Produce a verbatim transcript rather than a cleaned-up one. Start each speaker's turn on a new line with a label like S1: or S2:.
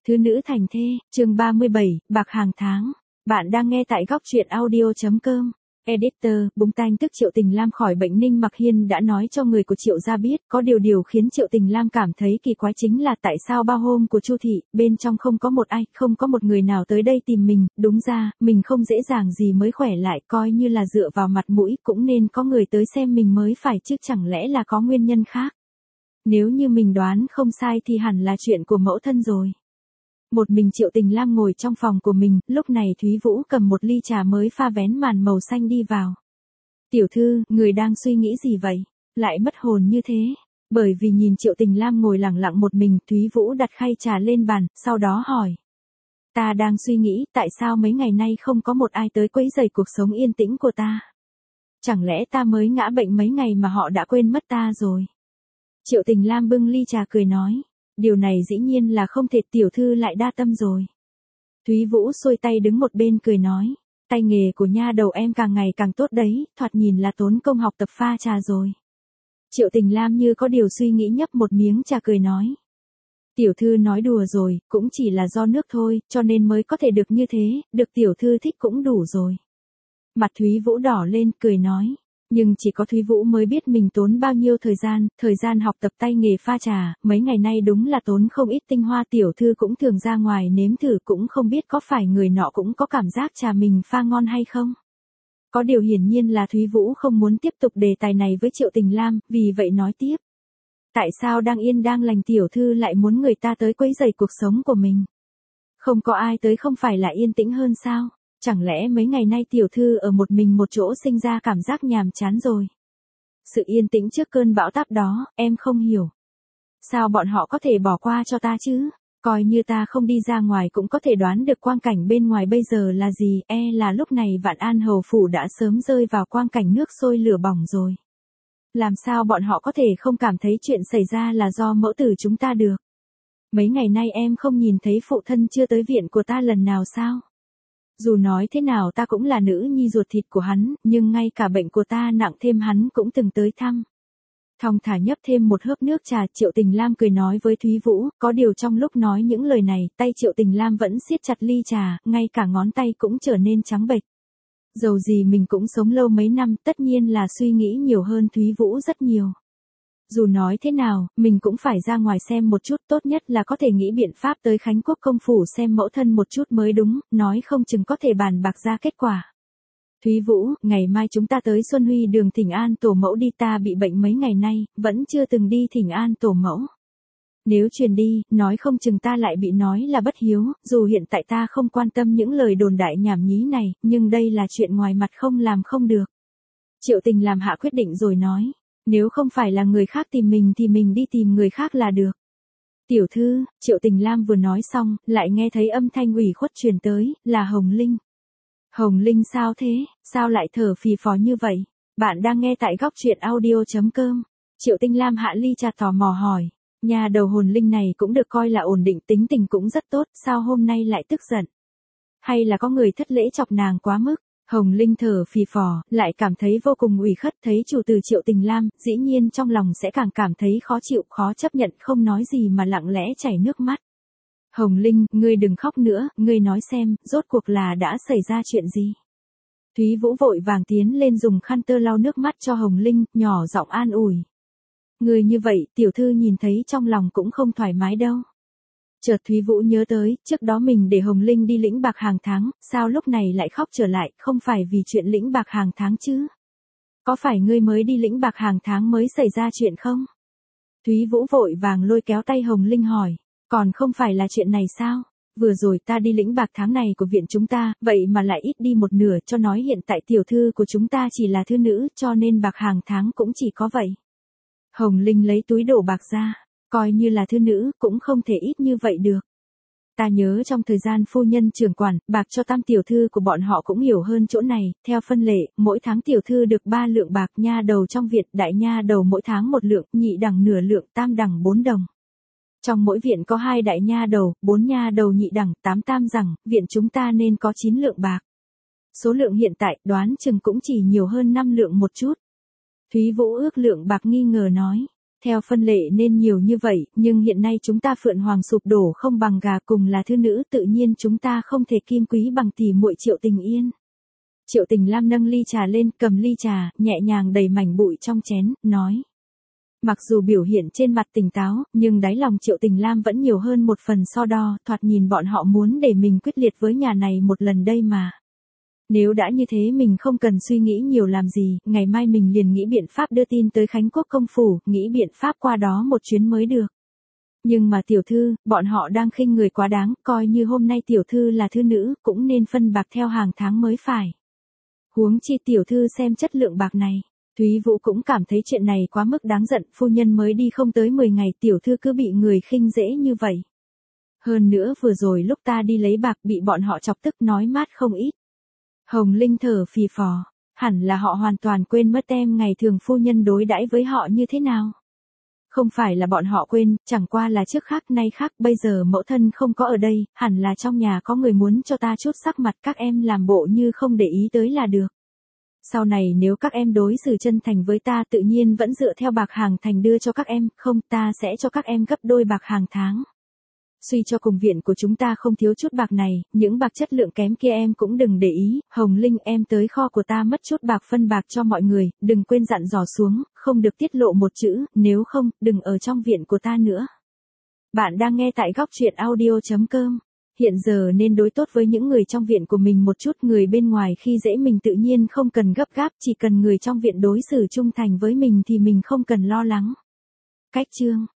S1: Thứ nữ thành thê, chương ba mươi bảy, bạc hàng tháng. Bạn đang nghe tại góc truyện audio chấm com. Editor, búng tanh tức Triệu Tình Lam khỏi bệnh. Ninh Mặc Hiên đã nói cho người của Triệu gia biết, có điều điều khiến Triệu Tình Lam cảm thấy kỳ quái chính là tại sao bao hôm của Chu thị, bên trong không có một ai, không có một người nào tới đây tìm mình, đúng ra, mình không dễ dàng gì mới khỏe lại, coi như là dựa vào mặt mũi, cũng nên có người tới xem mình mới phải chứ chẳng lẽ là có nguyên nhân khác. Nếu như mình đoán không sai thì hẳn là chuyện của mẫu thân rồi. Một mình Triệu Tình Lam ngồi trong phòng của mình, lúc này Thúy Vũ cầm một ly trà mới pha vén màn màu xanh đi vào. Tiểu thư, người đang suy nghĩ gì vậy? Lại mất hồn như thế. Bởi vì nhìn Triệu Tình Lam ngồi lặng lặng một mình, Thúy Vũ đặt khay trà lên bàn, sau đó hỏi. Ta đang suy nghĩ tại sao mấy ngày nay không có một ai tới quấy rầy cuộc sống yên tĩnh của ta. Chẳng lẽ ta mới ngã bệnh mấy ngày mà họ đã quên mất ta rồi? Triệu Tình Lam bưng ly trà cười nói. Điều này dĩ nhiên là không thể, tiểu thư lại đa tâm rồi. Thúy Vũ xuôi tay đứng một bên cười nói. Tay nghề của nha đầu em càng ngày càng tốt đấy, thoạt nhìn là tốn công học tập pha trà rồi. Triệu Tình Lam như có điều suy nghĩ nhấp một miếng trà cười nói. Tiểu thư nói đùa rồi, cũng chỉ là do nước thôi, cho nên mới có thể được như thế, được tiểu thư thích cũng đủ rồi. Mặt Thúy Vũ đỏ lên, cười nói. Nhưng chỉ có Thúy Vũ mới biết mình tốn bao nhiêu thời gian, thời gian học tập tay nghề pha trà, mấy ngày nay đúng là tốn không ít tinh hoa, tiểu thư cũng thường ra ngoài nếm thử, cũng không biết có phải người nọ cũng có cảm giác trà mình pha ngon hay không. Có điều hiển nhiên là Thúy Vũ không muốn tiếp tục đề tài này với Triệu Tình Lam, vì vậy nói tiếp. Tại sao đang yên đang lành tiểu thư lại muốn người ta tới quấy rầy cuộc sống của mình? Không có ai tới không phải là yên tĩnh hơn sao? Chẳng lẽ mấy ngày nay tiểu thư ở một mình một chỗ sinh ra cảm giác nhàm chán rồi? Sự yên tĩnh trước cơn bão táp đó, em không hiểu. Sao bọn họ có thể bỏ qua cho ta chứ? Coi như ta không đi ra ngoài cũng có thể đoán được quang cảnh bên ngoài bây giờ là gì, e là lúc này Vạn An Hầu Phủ đã sớm rơi vào quang cảnh nước sôi lửa bỏng rồi. Làm sao bọn họ có thể không cảm thấy chuyện xảy ra là do mẫu tử chúng ta được? Mấy ngày nay em không nhìn thấy phụ thân chưa tới viện của ta lần nào sao? Dù nói thế nào ta cũng là nữ nhi ruột thịt của hắn, nhưng ngay cả bệnh của ta nặng thêm hắn cũng từng tới thăm. Thong thả nhấp thêm một hớp nước trà, Triệu Tình Lam cười nói với Thúy Vũ, có điều trong lúc nói những lời này, tay Triệu Tình Lam vẫn siết chặt ly trà, ngay cả ngón tay cũng trở nên trắng bệch. Dầu gì mình cũng sống lâu mấy năm, tất nhiên là suy nghĩ nhiều hơn Thúy Vũ rất nhiều. Dù nói thế nào, mình cũng phải ra ngoài xem một chút, tốt nhất là có thể nghĩ biện pháp tới Khánh Quốc công phủ xem mẫu thân một chút mới đúng, nói không chừng có thể bàn bạc ra kết quả. Thúy Vũ, ngày mai chúng ta tới Xuân Huy đường thỉnh an tổ mẫu đi, ta bị bệnh mấy ngày nay, vẫn chưa từng đi thỉnh an tổ mẫu. Nếu truyền đi, nói không chừng ta lại bị nói là bất hiếu, dù hiện tại ta không quan tâm những lời đồn đại nhảm nhí này, nhưng đây là chuyện ngoài mặt không làm không được. Triệu Tình làm hạ quyết định rồi nói. Nếu không phải là người khác tìm mình thì mình đi tìm người khác là được. Tiểu thư, Triệu Tình Lam vừa nói xong, lại nghe thấy âm thanh ủy khuất truyền tới, là Hồng Linh. Hồng Linh sao thế, sao lại thở phì phò như vậy? Bạn đang nghe tại góc truyện audio chấm com. Triệu Tình Lam hạ ly trà tò mò hỏi. Nhà đầu Hồn Linh này cũng được coi là ổn định, tính tình cũng rất tốt, sao hôm nay lại tức giận? Hay là có người thất lễ chọc nàng quá mức? Hồng Linh thở phì phò, lại cảm thấy vô cùng ủy khuất, thấy chủ từ Triệu Tình Lam, dĩ nhiên trong lòng sẽ càng cảm thấy khó chịu, khó chấp nhận, không nói gì mà lặng lẽ chảy nước mắt. Hồng Linh, ngươi đừng khóc nữa, ngươi nói xem, rốt cuộc là đã xảy ra chuyện gì? Thúy Vũ vội vàng tiến lên dùng khăn tơ lau nước mắt cho Hồng Linh, nhỏ giọng an ủi. Ngươi như vậy, tiểu thư nhìn thấy trong lòng cũng không thoải mái đâu. Chợt Thúy Vũ nhớ tới, trước đó mình để Hồng Linh đi lĩnh bạc hàng tháng, sao lúc này lại khóc trở lại, không phải vì chuyện lĩnh bạc hàng tháng chứ? Có phải ngươi mới đi lĩnh bạc hàng tháng mới xảy ra chuyện không? Thúy Vũ vội vàng lôi kéo tay Hồng Linh hỏi, còn không phải là chuyện này sao? Vừa rồi ta đi lĩnh bạc tháng này của viện chúng ta, vậy mà lại ít đi một nửa, cho nói hiện tại tiểu thư của chúng ta chỉ là thư nữ, cho nên bạc hàng tháng cũng chỉ có vậy. Hồng Linh lấy túi đổ bạc ra. Coi như là thư nữ, cũng không thể ít như vậy được. Ta nhớ trong thời gian phu nhân trưởng quản, bạc cho tam tiểu thư của bọn họ cũng hiểu hơn chỗ này, theo phân lệ, mỗi tháng tiểu thư được ba lượng bạc, nha đầu trong viện, đại nha đầu mỗi tháng một lượng, nhị đẳng nửa lượng, tam đẳng bốn đồng. Trong mỗi viện có hai đại nha đầu, bốn nha đầu nhị đẳng, tám tam đẳng, viện chúng ta nên có chín lượng bạc. Số lượng hiện tại, đoán chừng cũng chỉ nhiều hơn năm lượng một chút. Thúy Vũ ước lượng bạc nghi ngờ nói. Theo phân lệ nên nhiều như vậy, nhưng hiện nay chúng ta Phượng Hoàng sụp đổ không bằng gà, cùng là thư nữ, tự nhiên chúng ta không thể kim quý bằng tỷ muội Triệu Tình Yên. Triệu Tình Lam nâng ly trà lên, cầm ly trà, nhẹ nhàng đẩy mảnh bụi trong chén, nói. Mặc dù biểu hiện trên mặt tỉnh táo, nhưng đáy lòng Triệu Tình Lam vẫn nhiều hơn một phần so đo, thoạt nhìn bọn họ muốn để mình quyết liệt với nhà này một lần đây mà. Nếu đã như thế mình không cần suy nghĩ nhiều làm gì, ngày mai mình liền nghĩ biện pháp đưa tin tới Khánh Quốc công phủ, nghĩ biện pháp qua đó một chuyến mới được. Nhưng mà tiểu thư, bọn họ đang khinh người quá đáng, coi như hôm nay tiểu thư là thư nữ, cũng nên phân bạc theo hàng tháng mới phải. Huống chi tiểu thư xem chất lượng bạc này. Thúy Vũ cũng cảm thấy chuyện này quá mức đáng giận, phu nhân mới đi không tới mười ngày, tiểu thư cứ bị người khinh dễ như vậy. Hơn nữa vừa rồi lúc ta đi lấy bạc bị bọn họ chọc tức nói mát không ít. Hồng Linh thở phì phò, hẳn là họ hoàn toàn quên mất em ngày thường phu nhân đối đãi với họ như thế nào. Không phải là bọn họ quên, chẳng qua là trước khác nay khác, bây giờ mẫu thân không có ở đây, hẳn là trong nhà có người muốn cho ta chút sắc mặt, các em làm bộ như không để ý tới là được. Sau này nếu các em đối xử chân thành với ta tự nhiên vẫn dựa theo bạc hàng thành đưa cho các em, không ta sẽ cho các em gấp đôi bạc hàng tháng. Suy cho cùng viện của chúng ta không thiếu chút bạc này, những bạc chất lượng kém kia em cũng đừng để ý, Hồng Linh em tới kho của ta mất chút bạc phân bạc cho mọi người, đừng quên dặn dò xuống, không được tiết lộ một chữ, nếu không, đừng ở trong viện của ta nữa. Bạn đang nghe tại góc truyện audio chấm com. Hiện giờ nên đối tốt với những người trong viện của mình một chút, người bên ngoài khi dễ mình tự nhiên không cần gấp gáp, chỉ cần người trong viện đối xử trung thành với mình thì mình không cần lo lắng. Cách chương